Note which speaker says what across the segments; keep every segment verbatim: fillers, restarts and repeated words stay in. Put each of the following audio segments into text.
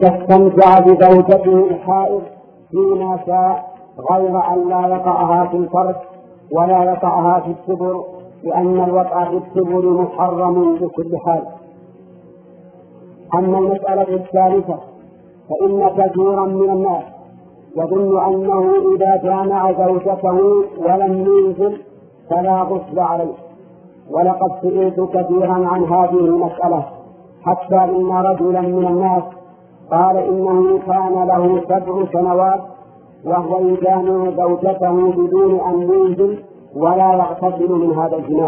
Speaker 1: فاستمتع بزوجته الحائض فيما شاء غير أن لا يقعها في الفرج ولا يقعها في الدبر، لأن الوقع في الدبر محرم بكل حال. أما المسألة الثالثة فإن كثيرا من الناس يظن أنه إذا جامع زوجته ولم ينزل فلا غسل عليه، ولقد سئلت كثيرا عن هذه المسألة، حتى إن رجلا من الناس قال إنه كان له سبع سنوات وهو يجامع زوجته بدون أن ينزل ولا يغتسل من هذا الجماع،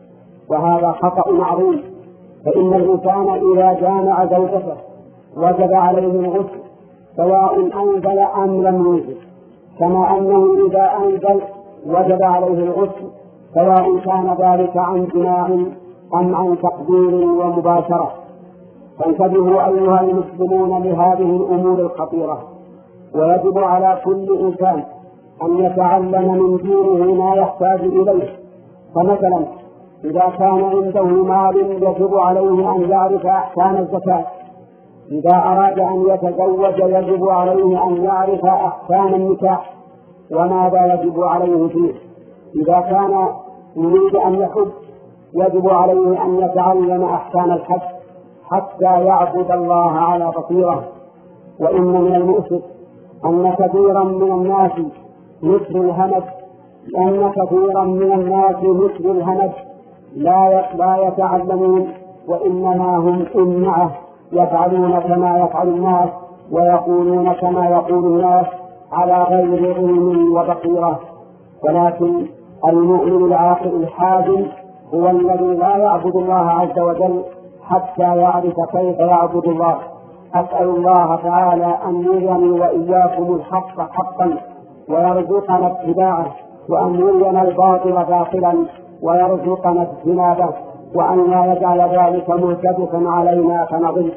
Speaker 1: وهذا خطأ معروف. فإن الإنسان إذا جامع زوجته وجب عليه الغسل سواء أنزل أم لم ينزل، كما أنه إذا أنزل وجب عليه الغسل سواء كان ذلك عن جماع أم عن تقدير ومباشرة. فانتبهوا أيها المسلمون لهذه الأمور الخطيرة، ويجب على كل إنسان أن يتعلم من دينه ما يحتاج إليه. فمثلا إذا كان عنده مال يجب عليه أن يعرف أحكام الزكاة، إذا أراد أن يتزوج يجب عليه أن يعرف أحكام النكاح وماذا يجب عليه فيه، إذا كان يريد أن يحج يجب عليه أن يتعلم أحكام الحج حتى يعبد الله على بصيرة. وإن من المؤسف أن كثيرا من الناس مثل الهمج أن كثيرا من الناس مثل الهمج لا لا يتعلمون، وإنما هم أمعة يفعلون كما يفعل الناس ويقولون كما يقول الناس على غير علم وبصيرة. ولكن المؤمن العاقل الحازم هو الذي لا يعبد الله عز وجل حتى يعرف كيف يعبد الله. أسأل الله تعالى أن يريني وإياكم الحق حقا ويرزقنا اتباعه، وأن يرينا الباطل باطلا ويرزقنا اجتنابه، وأن لا يجعل ذلك ملتبسا علينا فنضل.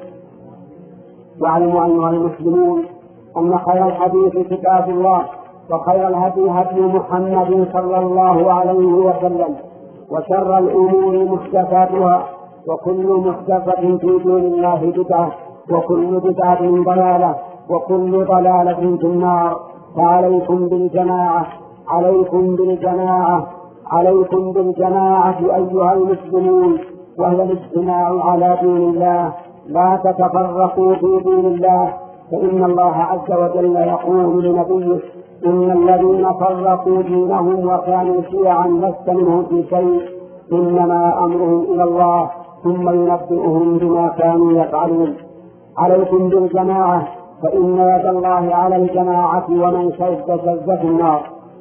Speaker 1: واعلموا أيها المسلمون أن خير الحديث كتاب الله، وخير الهدي هدي محمد صلى الله عليه وسلم، وشر الأمور محدثاتها، وكل محدثة في دين الله بدعة، وكل بدعة ضلالة، وكل ضلالة في النار. فعليكم بالجماعة عليكم بالجماعة عليكم بالجماعة أيها المسلمون، وهي الاجتماع على دين الله، لا تتفرقوا في دين الله. فإن الله عز وجل يقول لنبيه: إن الذين فرقوا دينهم وكانوا شيعا لست منهم في شيء، إنما أمرهم إلى الله ثم ينبئهم بما كانوا يفعلون. عليكم بالجماعة، فإن يد الله على الجماعة ومن شد شد في النار.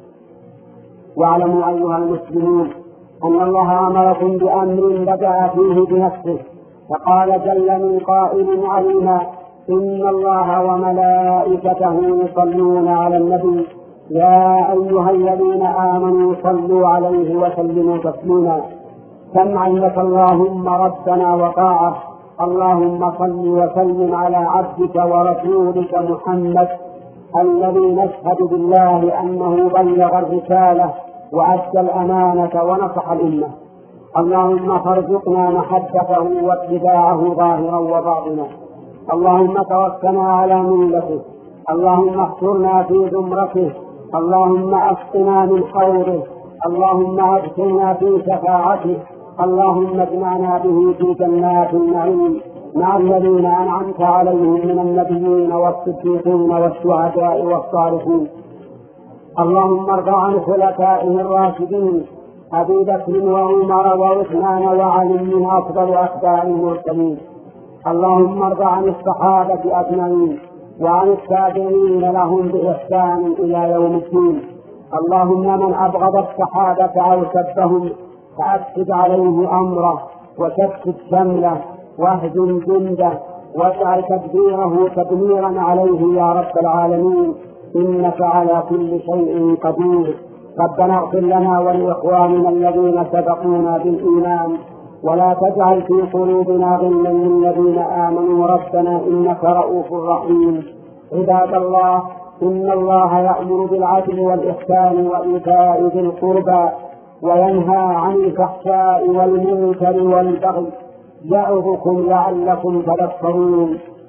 Speaker 1: واعلموا أيها المسلمون أن الله أمركم بأمر بدأ فيه بنفسه، فقال جل من قائل علينا: إن الله وملائكته يصلون على النبي يا أيها الذين آمنوا صلوا عليه وسلموا تسليما. سمعا لك اللهم ربنا وطاعة. اللهم صل وسلم على عبدك ورسولك محمد الذي نشهد بالله أنه بلغ الرسالة وأدى الأمانة ونصح الأمة. اللهم فارزقنا محبته واتباعه ظاهرا وباطنا. اللهم توفنا على ملته. اللهم احشرنا في زمرته. اللهم اسقنا من حوضه. اللهم ادخلنا في شفاعته. اللهم اجمعنا به في جنات النعيم مع الذين أنعمت عليهم من النبيين والصديقين والشهداء والصالحين. اللهم ارض عن خلفائه الراشدين أبي بكر وعمر وعثمان وعلي من أفضل أتباع المرسلين. اللهم ارض عن الصحابة أجمعين وعن التابعين لهم بإحسان إلى يوم الدين. اللهم من أبغض الصحابة أو سبهم فأفسد عليه أمره وشتت شمله واهزم جنده واجعل تدبيره تدميرا عليه يا رب العالمين، إنك على كل شيء قدير. ربنا اغفر لنا ولإخواننا الذين سبقونا بالإيمان، ولا تجعل في قلوبنا غلا للذين آمنوا ربنا إنك رؤوف رحيم. عباد الله، إن الله يأمر بالعدل والإحسان وإيتاء ذي القربى وينهى عن الفحشاء والمنكر والبغي، يعظكم لعلكم تذكرون.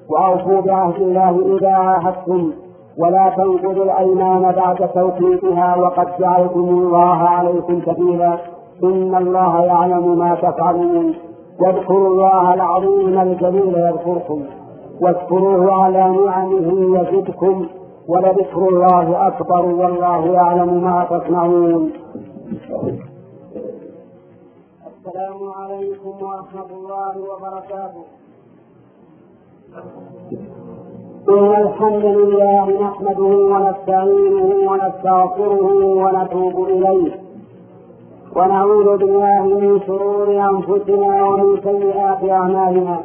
Speaker 1: وأوفوا بعهد الله إذا عاهدتم ولا تنقضوا الأيمان بعد توكيدها وقد جعلتم الله عليكم كفيلا إن الله يعلم ما تفعلون واذكروا الله العظيم الجليل يذكركم واذكروه على نعمه يزدكم ولذكر الله أكبر والله يعلم ما تصنعون. السلام عليكم ورحمة الله وبركاته. إن الحمد لله نحمده ونستعينه ونستغفره ونتوب إليه ونعوذ بالله من شرور أنفسنا ومن سيئات أعمالنا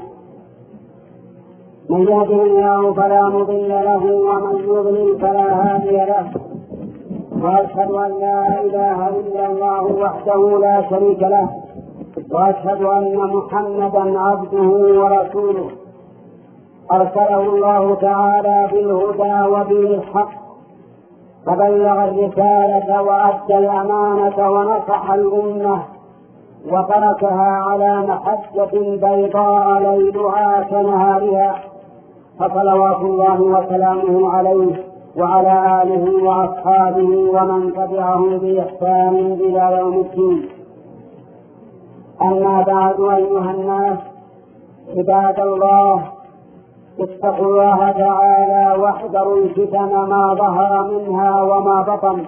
Speaker 1: من يهده الله فلا مضل له ومن يضلل فلا هادي له وأشهد أن لا إله إلا الله وحده لا شريك له وأشهد أن محمدا عبده ورسوله أرسله الله تعالى بالهدى ودين الحق فبلغ الرسالة وأدى الأمانة ونصح الأمة وتركها على محجة بيضاء ليلها كنهارها فصلوات الله وسلامه عليه وعلى آله وأصحابه ومن تبعهم بإحسان إلى يوم الدين. أما بعد أيها الناس عباد الله اتقوا الله تعالى واحذروا الفتن ما ظهر منها وما بطن.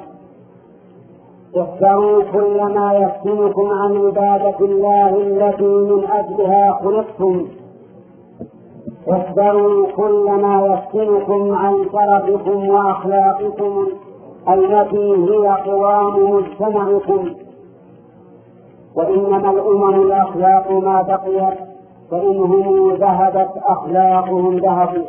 Speaker 1: احذروا كل ما يفتنكم عن عبادة الله التي من أجلها خلقتم. احذروا كل ما يفتنكم عن شرفكم وأخلاقكم التي هي قوام مجتمعكم. وإنما الأمم الأخلاق ما بقيت فإنهم ذهبت أخلاقهم ذهبوا.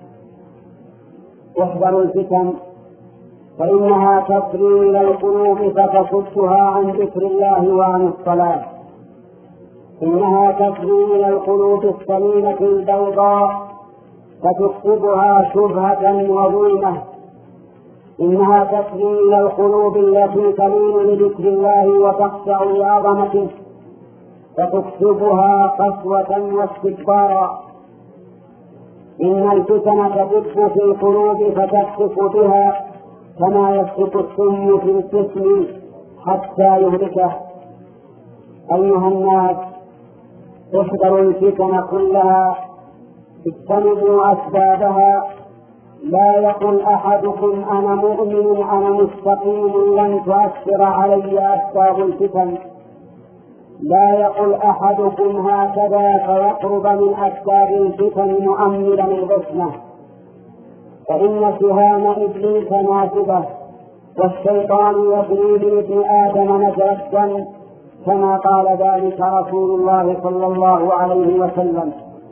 Speaker 1: احذروا الفتن فإنها تسري إلى القلوب فتصدها عن ذكر الله وعن الصلاة. إنها تسري إلى القلوب السليمة البيضاء فتكسبها شبهة وظلمة. إنها تسري إلى القلوب التي تميل لذكر الله وتخشع لعظمته فتكسبها قسوة واستكبارا. إن الفتن تدب في القلوب فتخسف بها كما يسقط السم في الجسم حتى يهلكه. أيها الناس احذروا الفتن كلها اجتنبوا أسبابها. لا يقل أحدكم أنا مؤمن أنا مستقيم لن تؤثر علي أسباب الفتن. لا يقل أحدكم هكذا فيقرب من أسباب الفتن مؤملا الغصنة، فإن سهام إبليس نافذة والشيطان يجري بابن آدم مجرى الدم كما قال ذلك رسول الله صلى الله عليه وسلم.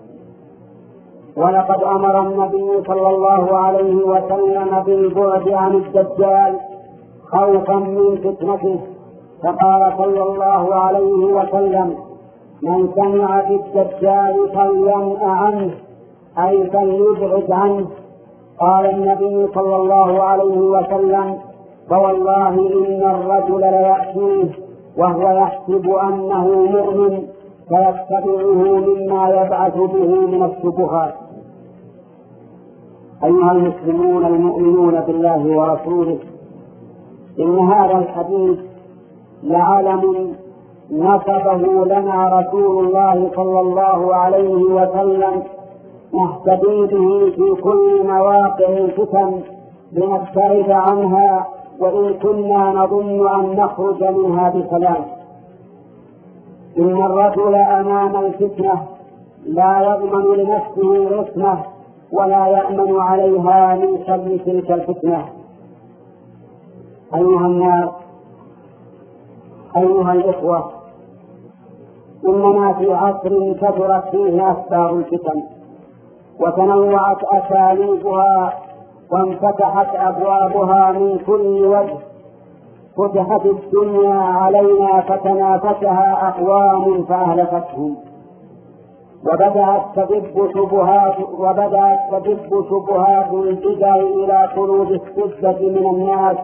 Speaker 1: ولقد أمر النبي صلى الله عليه وسلم بالبعد عن الدجال خوفا من فتنته، فقال صلى الله عليه وسلم: من سمع بالدجال فلينأ عنه أي فليبعد عنه. قال النبي صلى الله عليه وسلم: فوالله إن الرجل ليأتيه وهو يحسب أنه مؤمن فيتبعه مما يبعث به من الشبهات. أيها المسلمون المؤمنون بالله ورسوله، إن هذا الحديث لعلم نصبه لنا رسول الله صلى الله عليه وسلم نهتدي به في كل مواقع الفتن لنبتعد عنها وإن كنا نظن أن نخرج منها بسلام. إن الرجل أمام الفتنة لا يضمن لنفسه العصمة ولا يأمن عليها من شر تلك الفتنة. أيها الناس، أيها الإخوة، إننا في عصر كثرت فيه أسباب الفتن وتنوعت أساليبها وانفتحت أبوابها من كل وجه. فتحت الدنيا علينا فتنافسها أقوام فأهلكتهم، وبدأت تدب شبهات وبدأت تدب شبهات البدع إلى قلوب السدة من الناس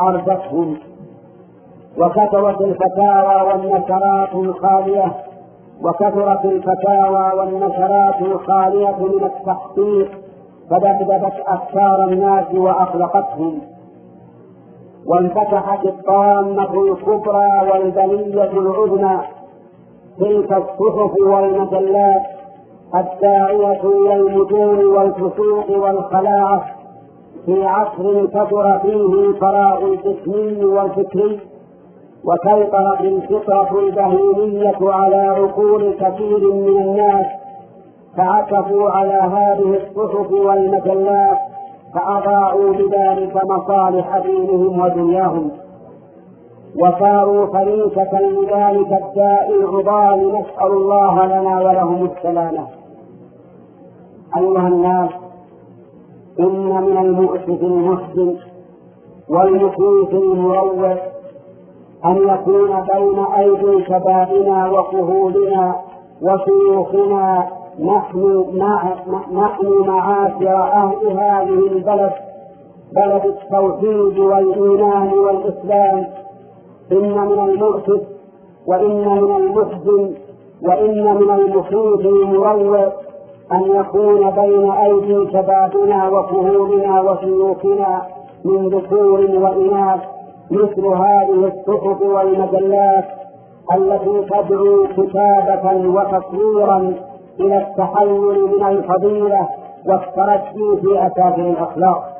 Speaker 1: فعرفتهم، وكثرت الفتاوى والنشرات الخالية وكثرت الفتاوى والنشرات الخالية من التحقيق فدبدبت أفكار الناس وأخلقتهم، وانفتحت الطامة الكبرى والبلية العظمى، تلك الصحف والمجلات الداعية إلى المجون والفسوق والخلاعة في عصر كثر فيه الفراغ الجسمي والفكري، وسيطرت الفطرة البهيمية على عقول كثير من الناس، فعكفوا على هذه الصحف والمجلات فأضاعوا بذلك مصالح دينهم ودنياهم، وصاروا فريسة لذلك الداء العضال، نسأل الله لنا ولهم السلامة. أيها الناس، إن من المؤسف المحزن والمخيف المروع أن يكون بين أيدي شبابنا وكهولنا وشيوخنا نحن نحن معاشر أهل هذه البلد، بلد التوحيد والإيمان والإسلام، إن من المؤسف وإن من المحزن وإن من المخيف المروع أن يكون بين أيدي شبابنا وكهولنا وشيوخنا من ذكور وإناث مثل هذه الصحف والمجلات التي تدعو كتابة وتصويرا إلى التحلل من الفضيلة والترقي في أساس الأخلاق.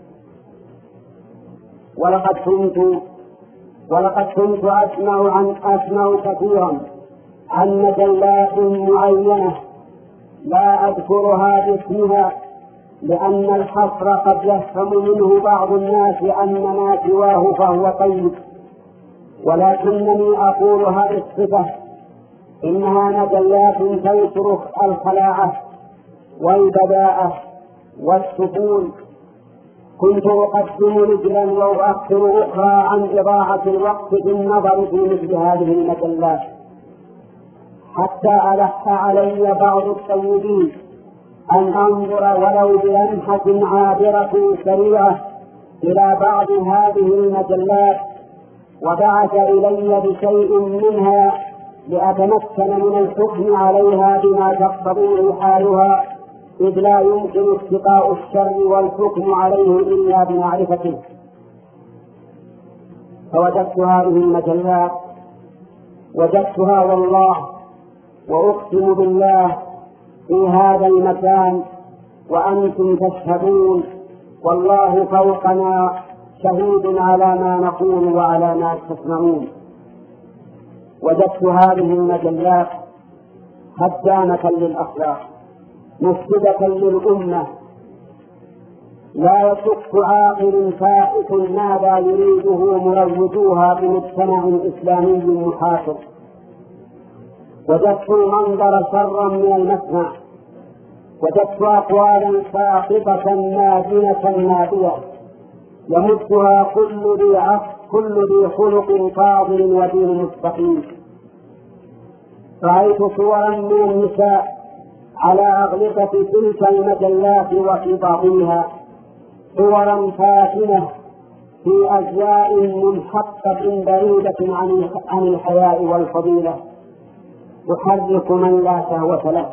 Speaker 1: ولقد كنت ولقد كنت أسمع عن أسمع كثيرا عن مجلات معينة لا أذكرها باسمها، لأن الحصر قد يفهم منه بعض الناس أن ما سواه فهو طيب، ولكنني أقول هذه الصفة إنها مجلات تنشر الخلاعة والبداءة والسكون. كنت أقدم رجلا وأؤخر أخرى عن إضاعة الوقت في النظر في مثل هذه المجلات، حتى ألح علي بعض الطيبين أن أنظر ولو بلمحة عابرة سريعة إلى بعض هذه المجلات، وبعث إلي بشيء منها لأتمكن من الحكم عليها بما تقتضيه حالها، إذ لا يمكن اتقاء الشر والحكم عليه إلا بمعرفته. فوجدت هذه المجلات وجدتها والله وأقسم بالله في هذا المكان وأنتم تشهدون، والله فوقنا شهيد على ما نقول وعلى ما تسمعون. وجدت هذه المجلات هدامة للأخلاق مفسدة للأمة، لا يشك عاقل فائت ماذا يريده مروجوها بمجتمع إسلامي محافظ. وجدت المنظر شرا من المسمع، وجدت أقوالا ساقطة نادنة نادية يمدها كل ذي عقل كل ذي خلق فاضل ودين مستقيم. رأيت صورا من النساء على أغلفة تلك المجلات وفي بعضها صورا فاتنة في أزياء منحقة بعيدة عن الحياء والفضيلة تحرك من لا شهوة له.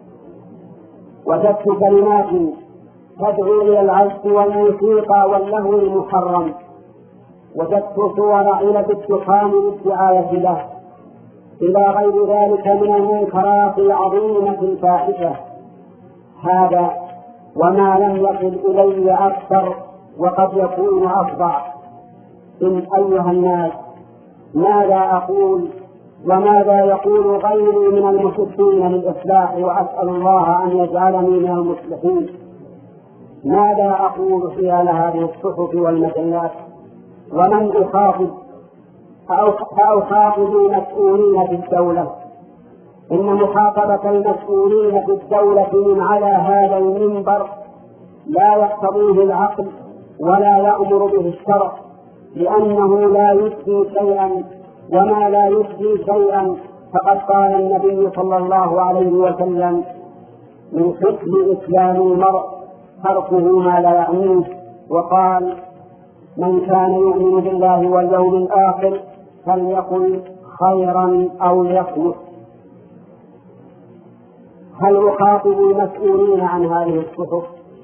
Speaker 1: وجدت كلمات تدعو إلى العزف والموسيقى واللهو المحرم. وجدت صور علب الدخان للدعاية له، إلى غير ذلك من المنكرات العظيمة الفاحشة. هذا وما لم يصل إلي أكثر وقد يكون أفظع. إن أيها الناس، ماذا أقول وماذا يقول غيري من المحبين للإصلاح، وأسأل الله أن يجعلني من المصلحين؟ ماذا أقول حيال هذه الصحف والمجلات؟ ومن أخاطب؟ فأخاطب المسؤولين في الدولة. إن مخاطبة المسؤولين في الدولة من على هذا المنبر لا يقتضيه العقل ولا يأمر به الشرع، لأنه لا يفدي شيئا، وما لا يفدي شيئا فقد قال النبي صلى الله عليه وسلم: من حسن إسلام المرء تركه ما لا يعنيه. وقال: من كان يؤمن بالله واليوم الآخر فليقل خيرا أو ليصمت. هل أخاطب المسؤولين عن هذه الصحف؟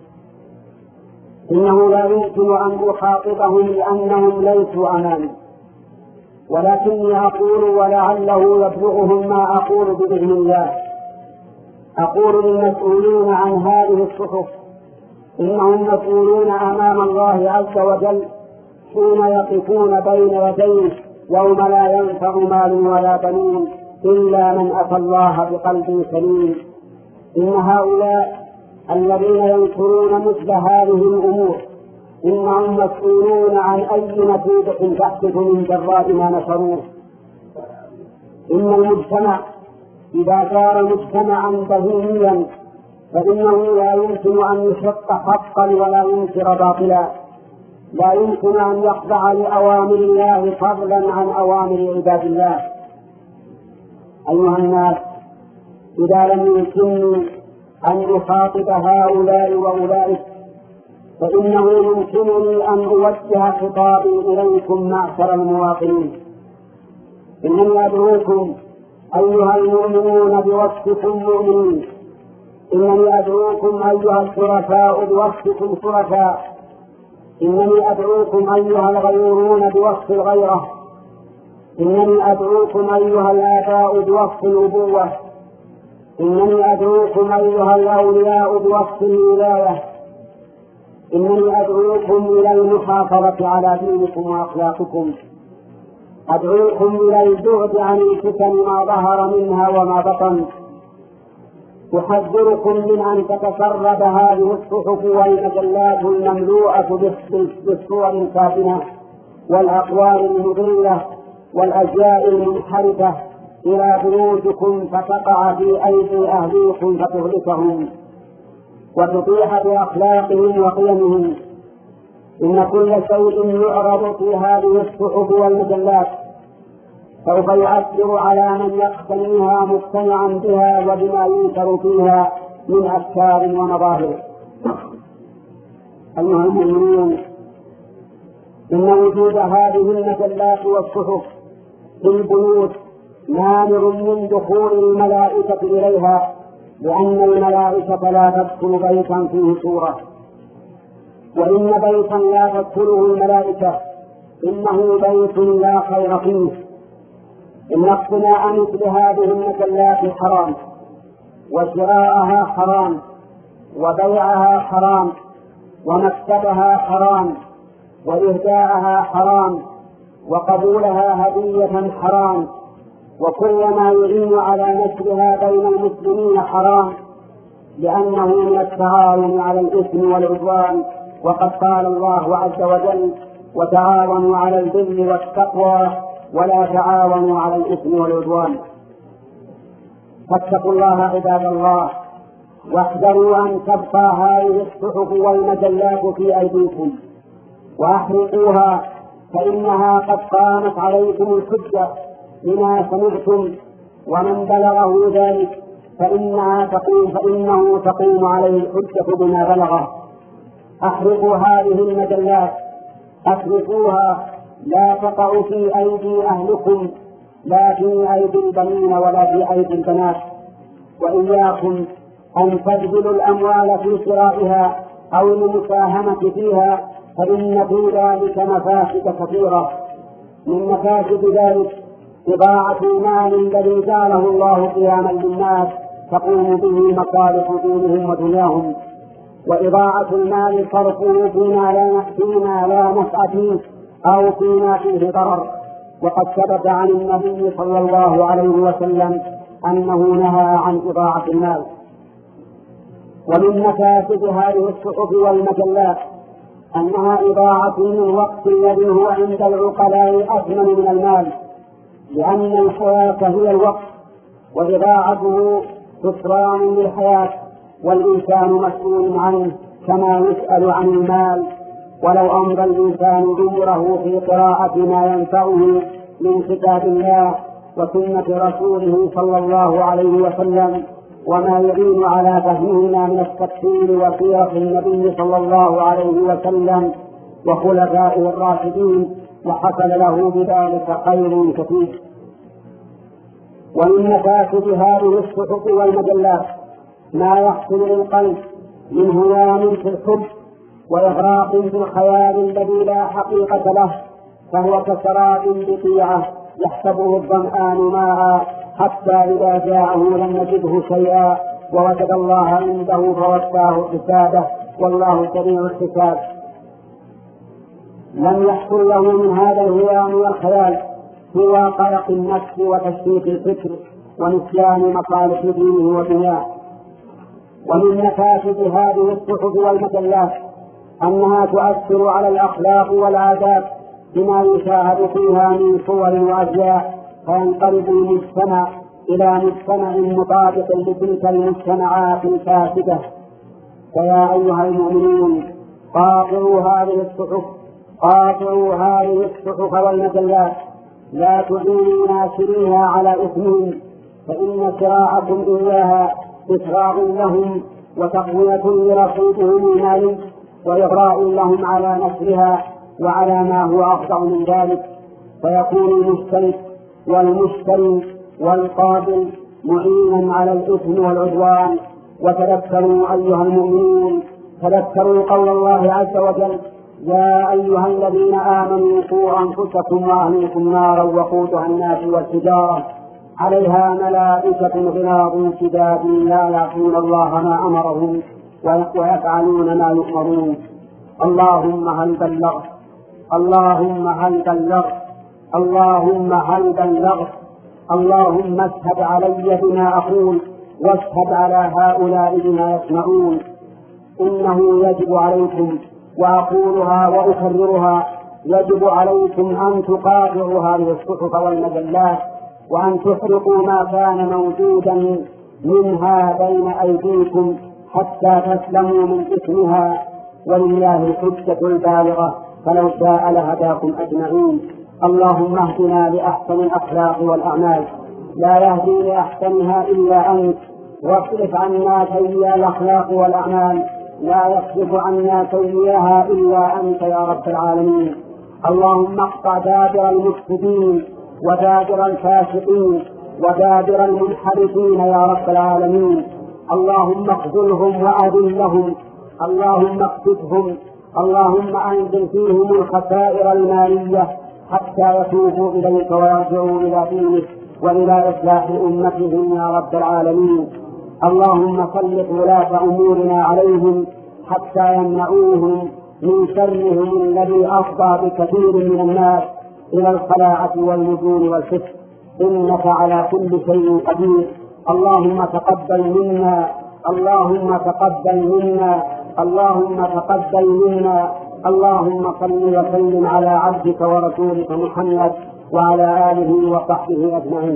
Speaker 1: إنه لا يمكن أن أخاطبهم لأنهم ليسوا أمامي، ولكني أقول ولعله يبلغهم ما أقول بإذن الله. أقول للمسؤولين عن هذه الصحف إنهم مسؤولون أمام الله عز وجل حين يقفون بين يديه يوم لا ينفع مال ولا بنون إلا من أتى الله بقلب سليم. إن هؤلاء الذين ينكرون مثل هذه الأمور إنهم مسؤولون عن أي نتيجة تحدث من جراء ما نشروه. إن المجتمع إذا كان مجتمعا بهيميا فإنه لا يمكن أن يشق حقا ولا ينكر باطلا، لا يمكن أن يخضع لأوامر الله فضلا عن أوامر عباد الله. أيها الناس، إذا لم يمكنني أن أخاطب هؤلاء وأولئك فإنه يمكنني أن أوجه خطابي إليكم معشر المواطنين. إنني أدعوكم أيها المؤمنون بوصفكم مؤمنين، إنني أدعوكم أيها الشرفاء بوصفكم شرفاء، إنني أدعوكم أيها الغيورون بوصف الغيرة، إنني أدعوكم أيها الآباء بوصف الأبوة، إنني أدعوكم أيها الأولياء بوصف الولاية، إنني أدعوكم إلى المحافظة على دينكم وأخلاقكم، أدعوكم إلى البعد عن الفتن ما ظهر منها وما بطن. أحذركم من أن تتسرب هذه الصحف والمجلات المملوءة بالصور الكافنة والأقوال المضلة والأجيال المنحرفة إلى بيوتكم فتقع في أيدي أهليكم فتهلكهم وتطيح بأخلاقهم وقيمهم. إن كل شيء يعرض في هذه الصحف والمجلات سوف يؤثر على من يقتنيها مقتنعا بها وبما ينكر فيها من أفكار ومظاهر. أيها المؤمنون، إن وجود هذه المجلات والصحف في البيوت مانع من دخول الملائكة إليها، لأن الملائكة لا تدخل بيتا فيه صورة، وإن بيتا لا تدخله الملائكة إنه بيت لا خير فيه. إن اقتناء مثل هذه المجلات حرام، وشراءها حرام، وبيعها حرام، ومكتبها حرام، وإهداءها حرام، وقبولها هدية حرام، وكل ما يعين على نشرها بين المسلمين حرام، لأنه من التعاون على الإثم والعدوان. وقد قال الله عز وجل: وتعاونوا على البر والتقوى ولا تعاونوا على الإثم والعدوان. فاتقوا الله عباد الله، واحذروا أن تبقى هذه الصحف والمجلات في أيديكم وأحرقوها، فإنها قد قامت عليكم الحجة بما سمعتم، ومن بلغه ذلك فإنها تقوم فإنه تقوم عليه الحجة بما بلغه. أحرقوا هذه المجلات، أحرقوها، لا تقع في أيدي أهلكم، لا في أيدي البنين ولا في أيدي البنات. وإياكم أن تبذلوا الأموال في شرائها أو المساهمة فيها، فإن في ذلك مفاسد كثيرة. من مفاسد ذلك إضاعة المال الذي جعله الله قياما للناس تقوم به مصالح دينهم ودنياهم، وإضاعة المال صرفه فيما لا فيما لا نفع فيه أو فيما فيه ضرر. وقد ثبت عن النبي صلى الله عليه وسلم أنه نهى عن إضاعة المال. ومن مفاسد هذه الصحف والمجلات أنها إضاعة للوقت الذي هو عند العقلاء أثمن من المال، لأن الحياة هي الوقت، وإضاعته خسران للحياة، والإنسان مسؤول عنه كما يسأل عن المال. ولو أمضى الإنسان عمره في قراءة ما ينفعه من كتاب الله وسنة رسوله صلى الله عليه وسلم وما يعين على فهمهما من التفسير وسيرة النبي صلى الله عليه وسلم وخلفائه الراشدين، وحصل له بذلك خير كثير. ومن مفاسد هذه الصحف والمجلات ما يحصل للقلب من هيام في الحب وإغراق في الخيال الذي لا حقيقة له، فهو كسراب بقيعة يحسبه الظمآن ماء حتى إذا جاءه لم يجده شيئا ووجد الله عنده فوفاه حسابه والله سريع الحساب. لم يحصل له من هذا الهيام والخيال سوى قلق النفس وتشتيت الفكر ونسيان مصالح دينه ودنياه. ومن مفاسد هذه الصحف والمجلات أنها تؤثر على الأخلاق والعادات بما يشاهد فيها من صور وأشياء، فينقلب المجتمع إلى مجتمع مطابق لتلك المجتمعات الفاسدة. فيا أيها المؤمنون قاطعوا هذه الصحف قاطعوا هذه الصحف والمجلات، لا تعينوا ناشريها على إثمهم، فإن شراءكم إياها إسراع لهم وتقوية لرصيدهم المالي وإغراء لهم على نشرها وعلى ما هو أفضع من ذلك، فيكون المشترك والمشتري والقابل معينا على الإثم والعدوان. وتذكروا أيها المؤمنون تذكروا قول الله عز وجل: يا أيها الذين آمنوا قوا أنفسكم وأهليكم نارا وقودها الناس والحجارة عليها ملائكة غلاظ شداد لا يعصون الله ما أمرهم ويفعلون ما يؤمرون. اللهم هل بلغت اللهم هل بلغت اللهم هل بلغت اللهم اشهد علي بما أقول واشهد على هؤلاء بما يسمعون. إنه يجب عليكم، وأقولها وأكررها، يجب عليكم أن تقاطعوا هذه الصحف والمجلات وأن تحرقوا ما كان موجودا منها بين أيديكم حتى تسلموا من إثمها، ولله الحجة البالغة فلو شاء لهداكم أجمعين. اللهم اهدنا لأحسن الأخلاق والأعمال، لا يهدي لأحسنها إلا أنت، واصرف عنا سيئ الأخلاق والأعمال، لا يصرف عنا سيئها إلا أنت يا رب العالمين. اللهم اقطع دابر المفسدين ودابر الفاسقين ودابر المنحرفين يا رب العالمين. اللهم اخذلهم وأذلهم، اللهم اقصدهم، اللهم أنزل فيهم الخسائر المالية حتى يتوبوا إليك ويرجعوا إلى دينك وإلى إصلاح أمتهم يا رب العالمين. اللهم سلط ولاة أمورنا عليهم حتى يمنعوهم من شرهم الذي أفضى بكثير من الناس إلى الخلاعة والنجوم والفسق، إنك على كل شيء قدير. اللهم تقبل منا اللهم تقبل منا اللهم تقبل منا اللهم صل وسلم على عبدك ورسولك محمد وعلى آله وصحبه أجمعين.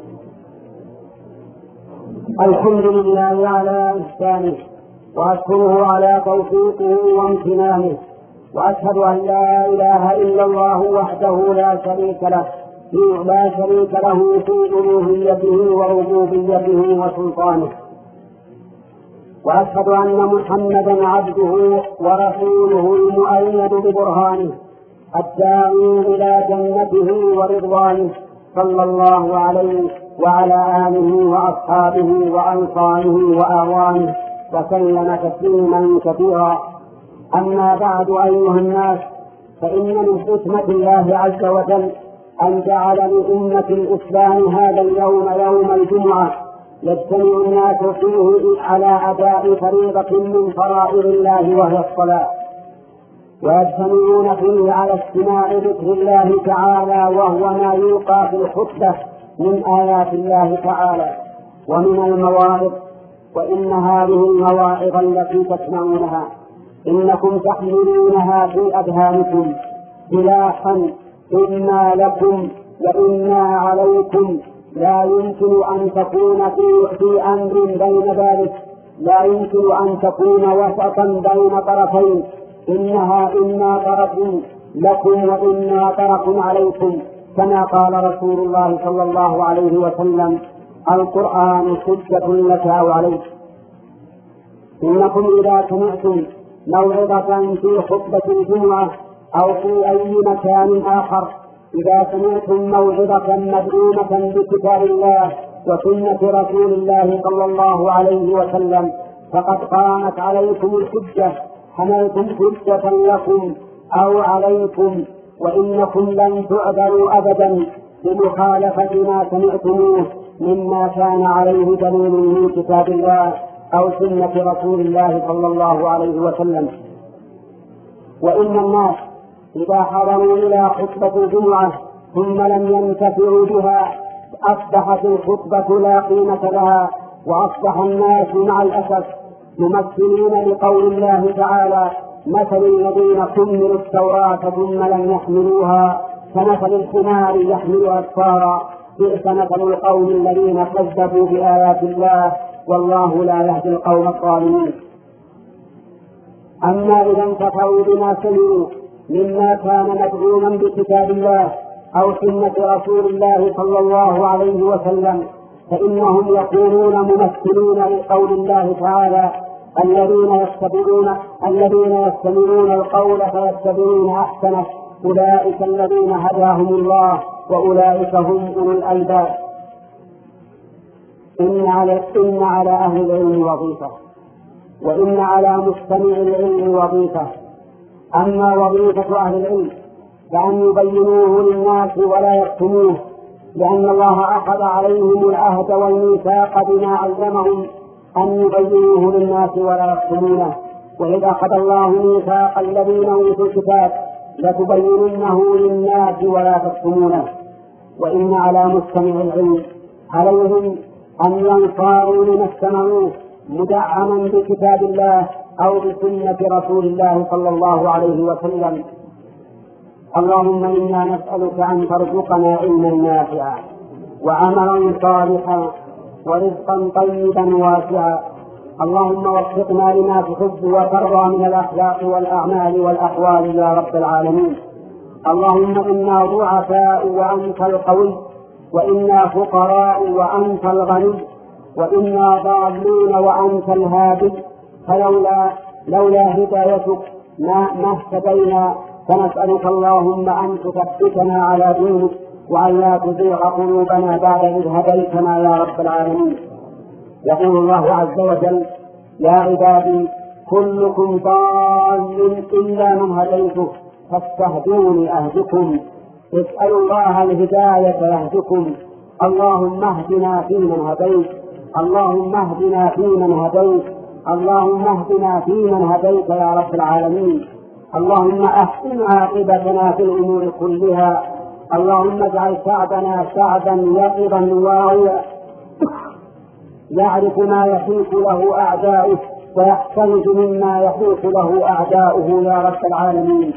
Speaker 1: الحمد لله على إحسانه، وأشكره على توفيقه وامتنانه، وأشهد أن لا إله إلا الله وحده لا شريك له لا شريك له في ألوهيته وربوبيته وسلطانه، وأشهد أن محمدا عبده ورسوله المؤيد ببرهانه الداعي إلى جنته ورضوانه، صلى الله عليه وعلى آله وأصحابه وأنصاره وأعوانه وسلم تسليما كثيرا. أما بعد أيها الناس، فإن من حكمة الله عز وجل أن جعل لأمة الإسلام هذا اليوم يوم الجمعة يجتمع الناس فيه على أداء فريضة من فرائض الله وهي الصلاة، ويجتمعون فيه على استماع ذكر الله تعالى وهو ما يلقى في الخطبة من آيات الله تعالى ومن المواعظ. وإن هذه المواعظ التي تسمعونها إنكم تحملونها في أذهانكم سلاحا إما لكم وإما عليكم، لا يمكن أن تكون في أمر بين ذلك، لا يمكن أن تكون وسطا بين طرفين، إنها إما طرف لكم وإما طرف عليكم، كما قال رسول الله صلى الله عليه وسلم: القرآن حجة لك أو عليك. إنكم إذا سمعتم موعظة في خطبة الجمعة أو في أي مكان آخر، إذا سمعتم موعظة مدعومة بكتاب الله وسنة رسول الله صلى الله عليه وسلم فقد قامت عليكم الحجة، حملتم حجة لكم أو عليكم، وإنكم لن تعذروا أبدا بمخالفة ما سمعتموه مما كان عليه دليل من كتاب الله أو سنة رسول الله صلى الله عليه وسلم. وإن الناس إذا حضروا إلى خطبة الجمعة ثم لم ينتفعوا بها أصبحت الخطبة لا قيمة لها، وأصبح الناس مع الأسف ممثلين لقول الله تعالى: مثل الذين حملوا التوراة ثم لم يحملوها كمثل الحمار يحمل أسفارا، بئس مثل القوم الذين كذبوا بآيات الله والله لا يهدي القوم الظالمين. أما إذا انتفعوا بما سمعوا مما كان مدعوما بكتاب الله أو سنة رسول الله صلى الله عليه وسلم فإنهم يكونون ممثلين لقول الله تعالى: الذين يتبعون الذين يستمعون القول فيتبعون أحسنه أولئك الذين هداهم الله وأولئك هم أولو الألباب. إن على, إن على أهل العلم وظيفة، وإن على مستمع العلم وظيفة. أما وظيفة أهل العلم فأن يبينوه للناس ولا يكتموه، لأن الله أخذ عليهم العهد والميثاق بما علمهم أن يبينوه للناس ولا يكتمونه. وإذ أخذ الله ميثاق الذين أوتوا الكتاب لتبيننه للناس ولا تكتمونه. وإن على مستمع العلم عليهم أن ينصاروا لما استمعوه مدعما بكتاب الله أو بسنة رسول الله صلى الله عليه وسلم. اللهم إنا نسألك أن ترزقنا علما نافعا وعملا صالحا ورزقا طيبا واسعا. اللهم وفقنا لما تحب وترضى من الأخلاق والأعمال والأقوال يا رب العالمين. اللهم إنا ضعفاء وأنت القوي، وإنا فقراء وأنت الغني، وإنا ضالون وأنت الهادي، فلولا لولا هدايتك ما ما اهتدينا. فنسألك اللهم أن تثبتنا على دينك وأن لا تزيغ قلوبنا بعد إذ هديتنا يا رب العالمين. يقول الله عز وجل: يا عبادي كلكم ضال إلا من هديته فاستهدوني أهدكم. اسألوا الله الهداية يهدكم. اللهم اهدنا فيمن هديت، اللهم اهدنا فيمن هديت، اللهم اهدنا فيمن هديت يا رب العالمين. اللهم أحسن عاقبتنا في الأمور كلها. اللهم اجعل شعبنا شعبا يقظا واعيا يعرف ما يحيط له أعداؤه ويحترز مما يحيط له أعداؤه يا رب العالمين.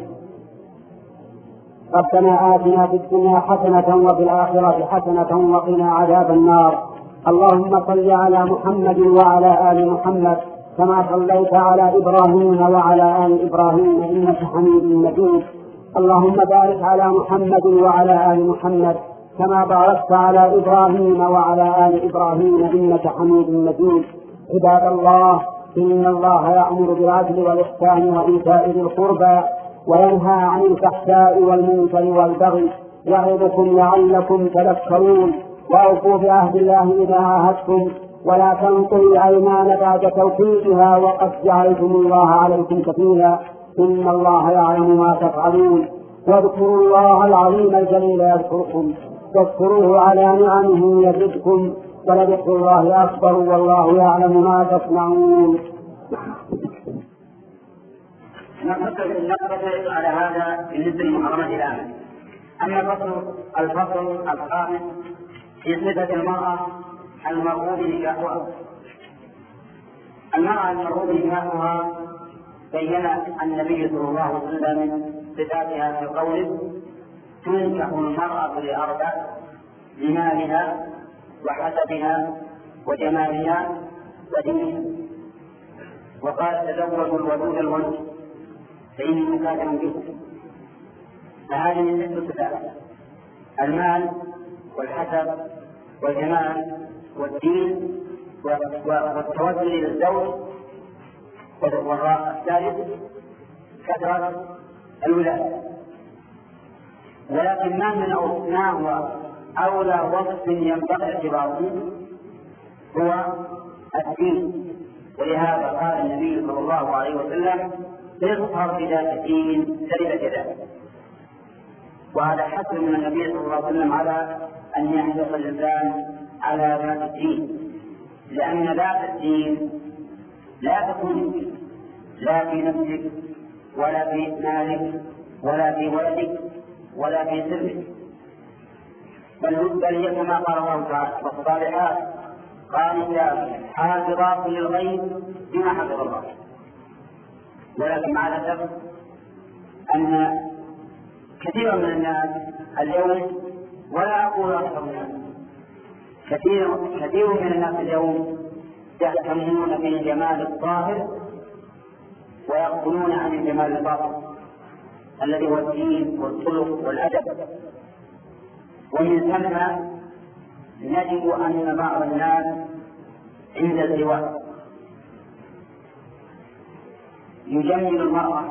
Speaker 1: ربنا آتنا في الدنيا حسنة وفي الآخرة حسنة وقنا عذاب النار. اللهم صل على محمد وعلى آل محمد كما صليت على إبراهيم وعلى آل إبراهيم إنك حميد مجيد. اللهم بارك على محمد وعلى آل محمد كما باركت على إبراهيم وعلى آل إبراهيم إنك حميد مجيد. عباد الله، إن الله يأمر بالعدل والإحسان وإيتاء ذي القربى وينهى عن الفحشاء والمنكر والبغي يعظكم لعلكم تذكرون. وأوفوا بعهد الله إذا عاهدتم ولا تنقضوا الأيمان بعد توكيدها وقد جعلتم الله عليكم كفيلا. إن الله يعلم ما تفعلون. واذكروا الله العظيم الجليل يذكركم واذكروه على نعمه يزدكم ولذكر الله أكبر والله يعلم ما تصنعون.
Speaker 2: نقتصر على هذا بالنسبة لمحرمات الآمن. أما الفصل الفصل الخامس في صفة المرأة المرغوب نكاحها. المرأة المرغوب نكاحها بين النبي صلى الله عليه وسلم صفاتها في قوله: تنكح المرأة لأربع: لمالها وحسبها وجمالها ودينها. وقال: تزوجوا الودود الولد فإني مكاتب به. فهذه ست صفات: المال والحسب والجمال والدين والتوسل للزوج. والثالث كثرة الولادة. ولكن ما من ما هو أولى وصف ينبغي اعتباره هو الدين. ولهذا قال النبي صلى الله عليه وسلم: اظهر بذات الدين تربت يداك. وهذا حث من النبي صلى الله عليه وسلم على أن يحرص الإنسان على ذات الدين، لأن ذات الدين لا تكون لا في نفسك ولا في مالك ولا في ولدك ولا في سرك، بل هي كما قال الله تعالى: والصالحات قانتات حافظات للغيب بما حفظ الله. ولكن مع الأسف أن كثيرا من الناس اليوم، ولا أقول أكثر الناس، كثير كثير من الناس اليوم يهتمون بالجمال الظاهر ويغفلون عن الجمال الباطن الذي هو الدين والخلق والأدب. ومن ثم نجد أن بعض الناس عند الزواج يجمل المرأة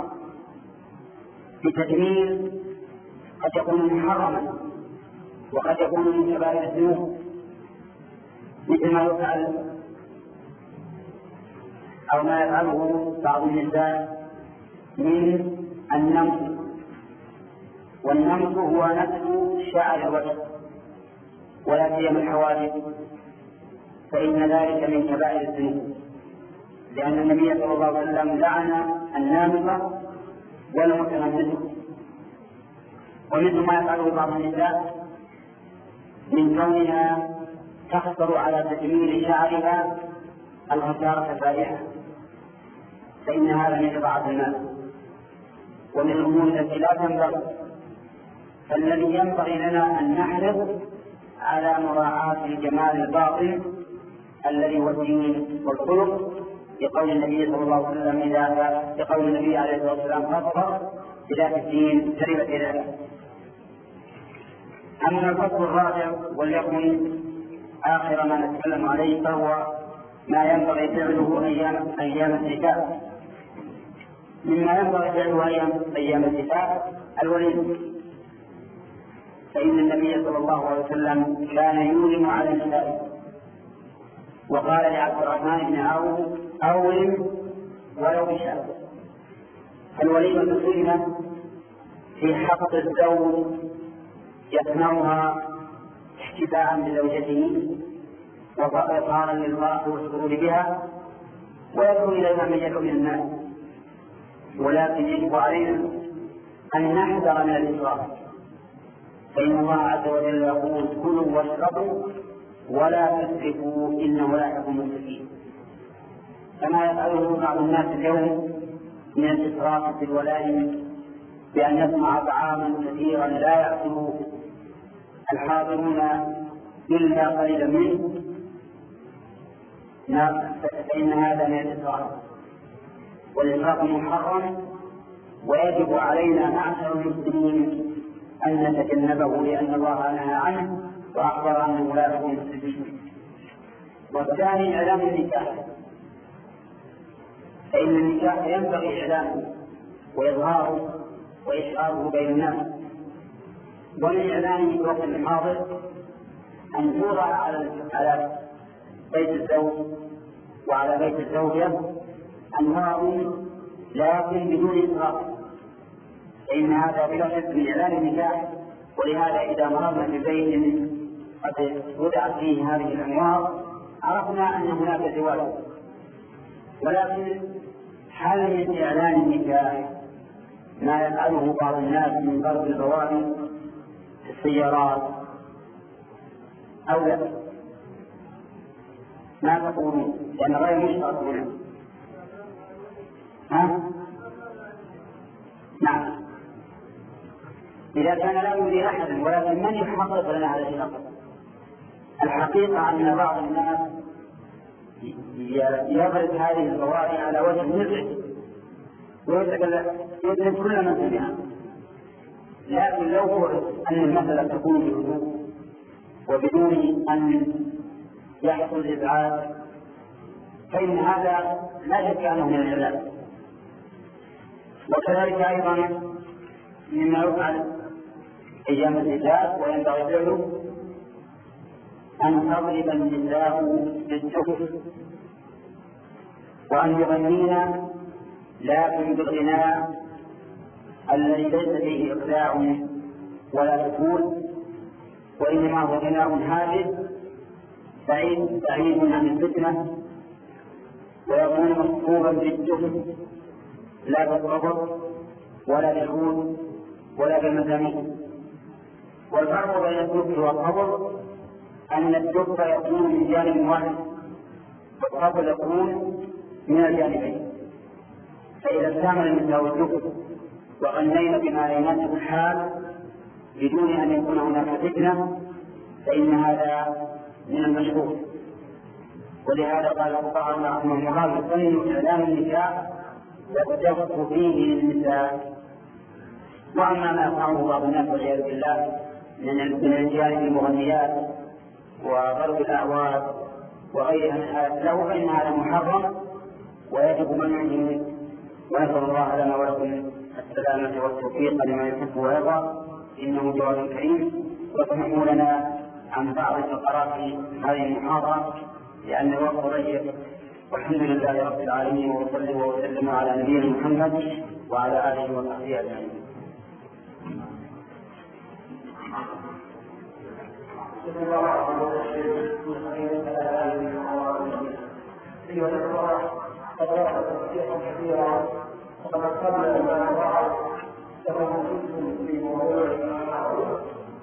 Speaker 2: بتجميل قد يكون محرما وقد يكون من كبائر الذنوب، مثل ما يفعل أو ما يفعله بعض النساء من النمط. والنمط هو نفس شعر الوجه ولا سيما الحواجب، فإن ذلك من كبائر الذنوب، لأن النبي صلى الله عليه وسلم لعن النامطة والمتنمطة. ومثل ما يفعله بعض النساء من كونها تحصل على تجميل شعرها الغزارة الفائحة، فإن هذا من إضاعة المال ومن الأمور التي لا تنبغي. فالذي ينبغي لنا أن نحرص على مراعاة الجمال الباطن الذي هو الدين والخلق، لقول النبي صلى الله عليه وسلم إذا لقول النبي عليه الصلاة والسلام: فاظهر بذات الدين تربت يداك. أما الفصل الرابع وليكن آخر ما نتكلم عليه، فهو ما ينبغي فعله أيام أيام الزفاف. مما ينبغي فعله أيام أيام الزفاف الوليمة، فإن النبي صلى الله عليه وسلم كان يولم على النساء، وقال لعبد الرحمن بن عوف: أولم ولو بشاة. الوليمة سنة في حق الزوج يصنعها احتفاء بزوجته وإظهارا للفرح والسرور بها، ويدعو إليها من يدعو من الناس. ولكن يجب علينا أن نحذر من الإسراف، فإن الله عز وجل يقول: كلوا واشربوا ولا تسرفوا إنه لا يحب المسرفين. كما يفعله بعض الناس اليوم من الإسراف في الولائم، بأن يصنع طعاما كثيرا لا يأكل الحاضرون إلا قليلا منه، فإن هذا من الإسراف، والإسراف محرم، ويجب علينا معشر المسلمين أن نتجنبه، لأن الله نهى عنه وأخبر أنه لا يكون مسلمين. والثاني إعلام النكاح، فإن النكاح ينبغي إعلامه وإظهاره وإشعاره بين الناس. ومن إعلانه في الوقت الحاضر أن توضع على بيت الزوج وعلى بيت الزوجة أنواع لكن بدون إسراف، فإن هذا بلا شك من إعلان النكاح. ولهذا إذا مررنا ببيت قد وضعت فيه هذه الأنوار عرفنا أن هناك زواج. ولكن هل من إعلان النكاح ما يفعله بعض الناس من ضرب البوابي في السيارات أو لا؟ ما تقولون؟ لأن غير مشترك هنا. ها؟ نعم، إذا كان لا يريد أحدا، ولكن من يحقق لنا هذا الشرط؟ الحقيقة أن بعض الناس يضرب هذه البوابي على وجه مزعج ويدرك كل من سمعها. لكن لو فرض أن المسألة تكون بهدوء وبدون أن يحصل إزعاج، فإن هذا لا شك أنه من العلاج. وكذلك أيضا مما يفعل أيام الزفاف وينبغي فعله أن تضرب النساء بالجحر وأن يغنين لكن بالغناء الذي ليس فيه إقلاع ولا سكون، وإنما هو غناء هادئ بعيد بعيد عن الفتنة، ويكون مصحوبا بالجهد لا بالربط ولا بالعود ولا بالمزامير. والفرق بين الدب والقبر أن الدب يكون من جانب واحد والقبر يكون من الجانبين. فإذا استعمل النساء الدب وغنينا بما يناسب الحال بدون أن يكون هناك فتنة فإن هذا من المشروع. ولهذا قال الفقهاء رحمهم الله يسن إعلام النساء والدف فيه للنساء. وأما ما يفعله بعض الناس والعياذ بالله من الرجال بالمغنيات وضرب الأعواد وغيرها من الحالات له فإن هذا محرم ويجب منعه، ونسأل الله لنا ولكم السلامة والتوفيق لما يحب ويرضى إنه جواد كريم. وسمحوا لنا عن بعض الفقرات هذه المحاضرة لأن الوقت ضيق، والحمد لله رب العالمين وصلى وسلم على نبينا محمد وعلى آله وصحبه أجمعين.
Speaker 3: أيها الأخوة، قد ورد توفيقا كثيرا وقد قبل ما وعد له جزء في موضوع المعروف.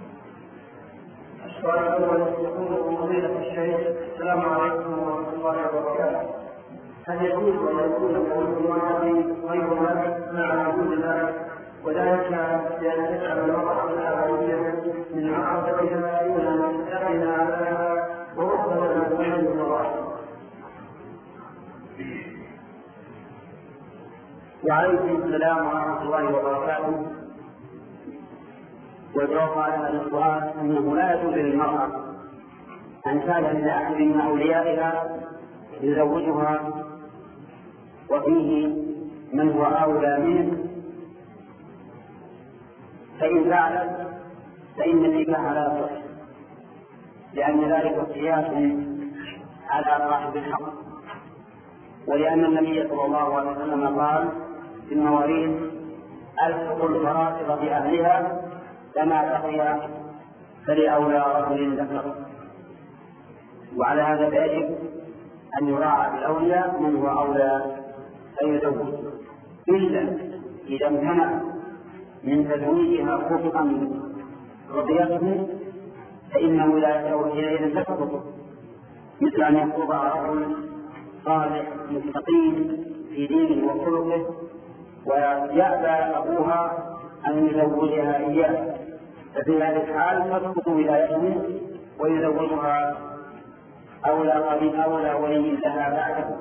Speaker 3: السؤال الأول يقول فضيلة الشيخ: السلام عليكم ورحمة الله وبركاته. هل يجوز أن يكون الحدود الماضي غير مالك مع وجود المالك، وذلك لأن تجعل المرأة العربية من عقبتها دون مستقنا عليها وربما تكون المرأة؟
Speaker 2: وعليكم السلام ورحمة الله وبركاته. والجواب على هذا السؤال أنه لا يجوز للمرأة أن تذهب إلى أحد من أوليائها يزوجها وفيه من هو أولى منه، فإن فعلت فإن النكاح لا يصح، لأن ذلك قياس على صاحب الحق، ولأن النبي صلى الله عليه وسلم قال في المواريث: ألحقوا الفرائض بأهلها فما بقي فلأولى رجل ذكر. وعلى هذا فيجب أن يراعى بالأولياء من هو أولى أن يزوج، إلا إذا امتنع من تزويجها خطأ رضيته فإنه لا يدعو إليه تسقط، مثل أن يخطبها رجل صالح مستقيم في دينه وخلقه ويأبى أبوها أن يزوجها إياه، ففي هذه الحال تسقط ولايته ويزوجها أولى قبيل أولى ولي لها بعده.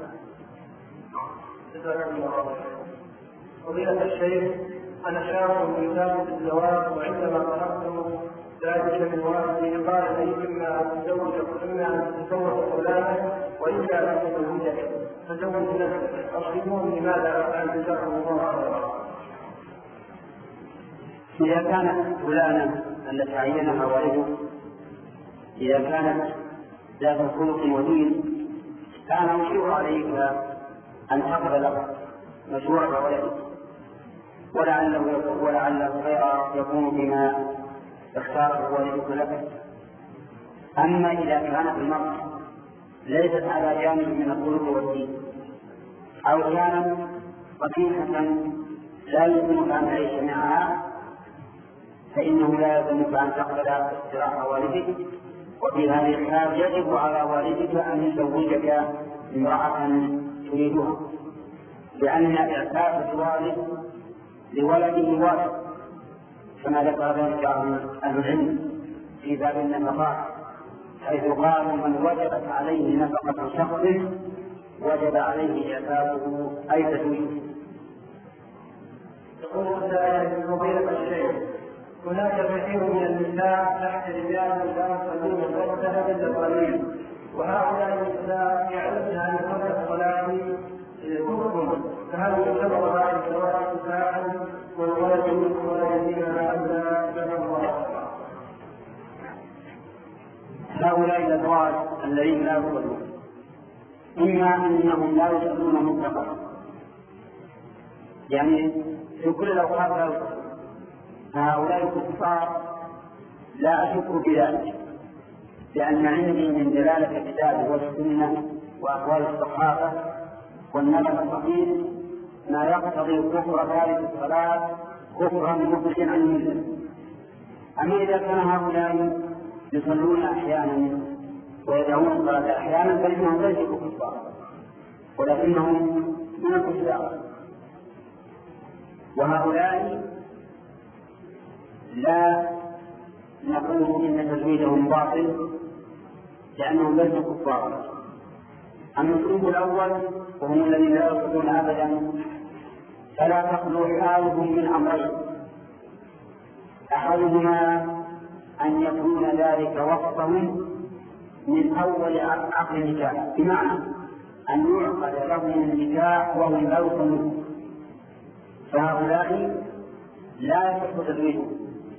Speaker 3: فضيلة الشيخ: أنا شاب مزاج الزواج، وعندما طلبت ذلك من والدي قال لي: إما أن تتزوج إما أن تتزوج فلانا وإلا أن تتزوجك، تزوج نفسك. أصيبون لماذا أفعل؟ جزاكم الله خيرا.
Speaker 2: إذا كانت فلانة التي عينها والده إذا كانت ذات خلق ودين كان مشروع عليك أن تقبل مشروع ولدك، ولعله ولعل الخير يكون بما اختاره والدك لك. أما إذا كانت المرأة ليست على جانب من الخلق والدين أو كانت قبيحة لا يمكنك أن تعيش معها فإنه لا يلزمك أن تقبل اقتراح والدك، وفي هذه الحال يجب على والدك أن يزوجك امرأة تريدها، لأن إعفاف الوالد لولده واجب، كما ذكر ذلك أهل العلم في باب النفقات، حيث قالوا: من وجبت عليه نفقة شخص وجب عليه إعفافه أي تزويجه.
Speaker 3: يقول السائل: فضيلة الشيخ، هناك كثير من النساء تحت رجال لا يصلون الصلاة إلا القليل، وهؤلاء النساء يعرفن أن فرض الصلاة كفر، فهل يعتبر هذا الزواج نساء والولد منكم ولا يزينها أم لا؟
Speaker 2: هؤلاء الأزواج الذين لا يصلون، إما أنهم لا يصلون مطلقا، يعني في كل الأوقات لا يصلون، فهؤلاء الكفار لا أشك بذلك، لأن عندي من دلالة الكتاب والسنة وأقوال الصحابة والنبي الصحيح ما يقتضي كفر تارك الصلاة كفرا مخرجا عن الملة. أما إذا كان هؤلاء يصلون أحيانا ويدعون الصلاة أحيانا فإنهم ليسوا كفار ولكنهم من الكفار، وهؤلاء لا نقول إن تزويدهم باطل لأنهم ليسوا كفارا. النصوص الأول وهم الذين لا يصلون أبدا فلا تخلو حالهم من أمرين: أحدهما أن يكون ذلك وصفهم من أول عقد النكاح، بمعنى أن يعقد لهم النكاح وهم لا يصلون، فهؤلاء لا يصح تزويدهم،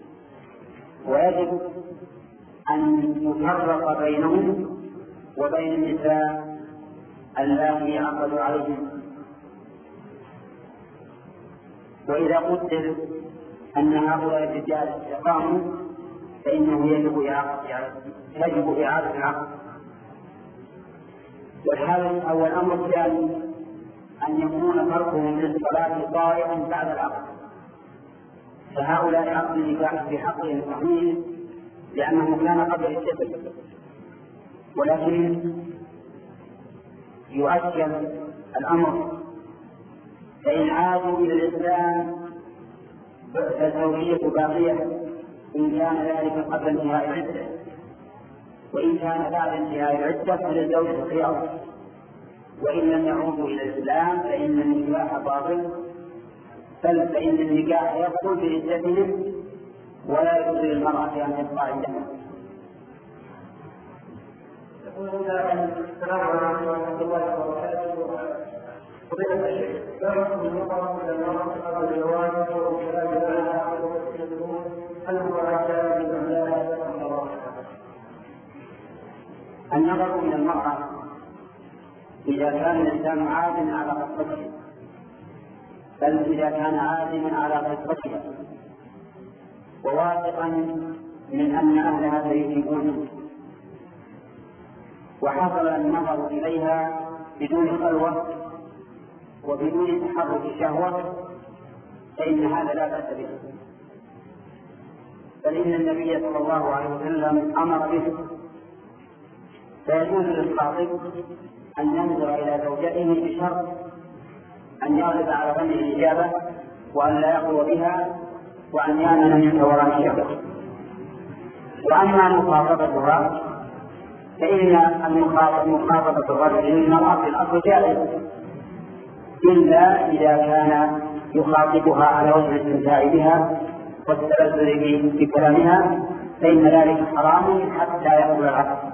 Speaker 2: ويجب أن يفرق بينهم وبين النساء اللاتي عقدوا عليهم. وإذا قدر أن هؤلاء الرجال استقاموا فإنه يجب يجب إعادة العقد. والحال أو الأمر الثاني أن يكون تركهم للصلاة طارئا بعد العقد، فهؤلاء عقد النكاح في حقهم صحيح لأنه كان قبل الشبه، ولكن يؤكد الأمر فإن عادوا إلى الإسلام فالزوجية باقية إن كان ذلك قبل انتهاء العدة، وإن كان بعد انتهاء العدة فللزوج الخيار، وإن لم يعودوا إلى الإسلام فإن النكاح باطل، بل فإن النكاح يبطل بعدتهم ولا يجوز للمرأة أن تبقى عندها.
Speaker 3: السلام عليكم ورحمة الله وبركاته. فضيلة الشيخ، لا يحكم المرأة إلى المرأة قبل الزواج وكلام لها ويستخدمون هل هو عشان من الله أم الله؟
Speaker 2: النظر إلى المرأة إذا كان الإنسان عازما على خطبته، بل إذا كان عازما على خطبتها وواثقا من أن أهلها سيجيبونه وحصل النظر إليها بدون خلوة وبدون تحرك الشهوة فإن هذا لا بأس به، بل إن النبي صلى الله عليه وسلم أمر به. فيجوز للخاطب أن ينظر إلى زوجته بشرط أن يغلب على ظن الإجابة وأن لا يقوى بها وأن يأمن من وراء الشهوة. وأما مخاطبتها فإن مخاطبة الرجل للمرأة في الأصل جائزة، إلا إذا كان يخاطبها على وجه الاستمتاع بها والتلذذ بكلامها فإن ذلك حرام حتى يقبل العقد.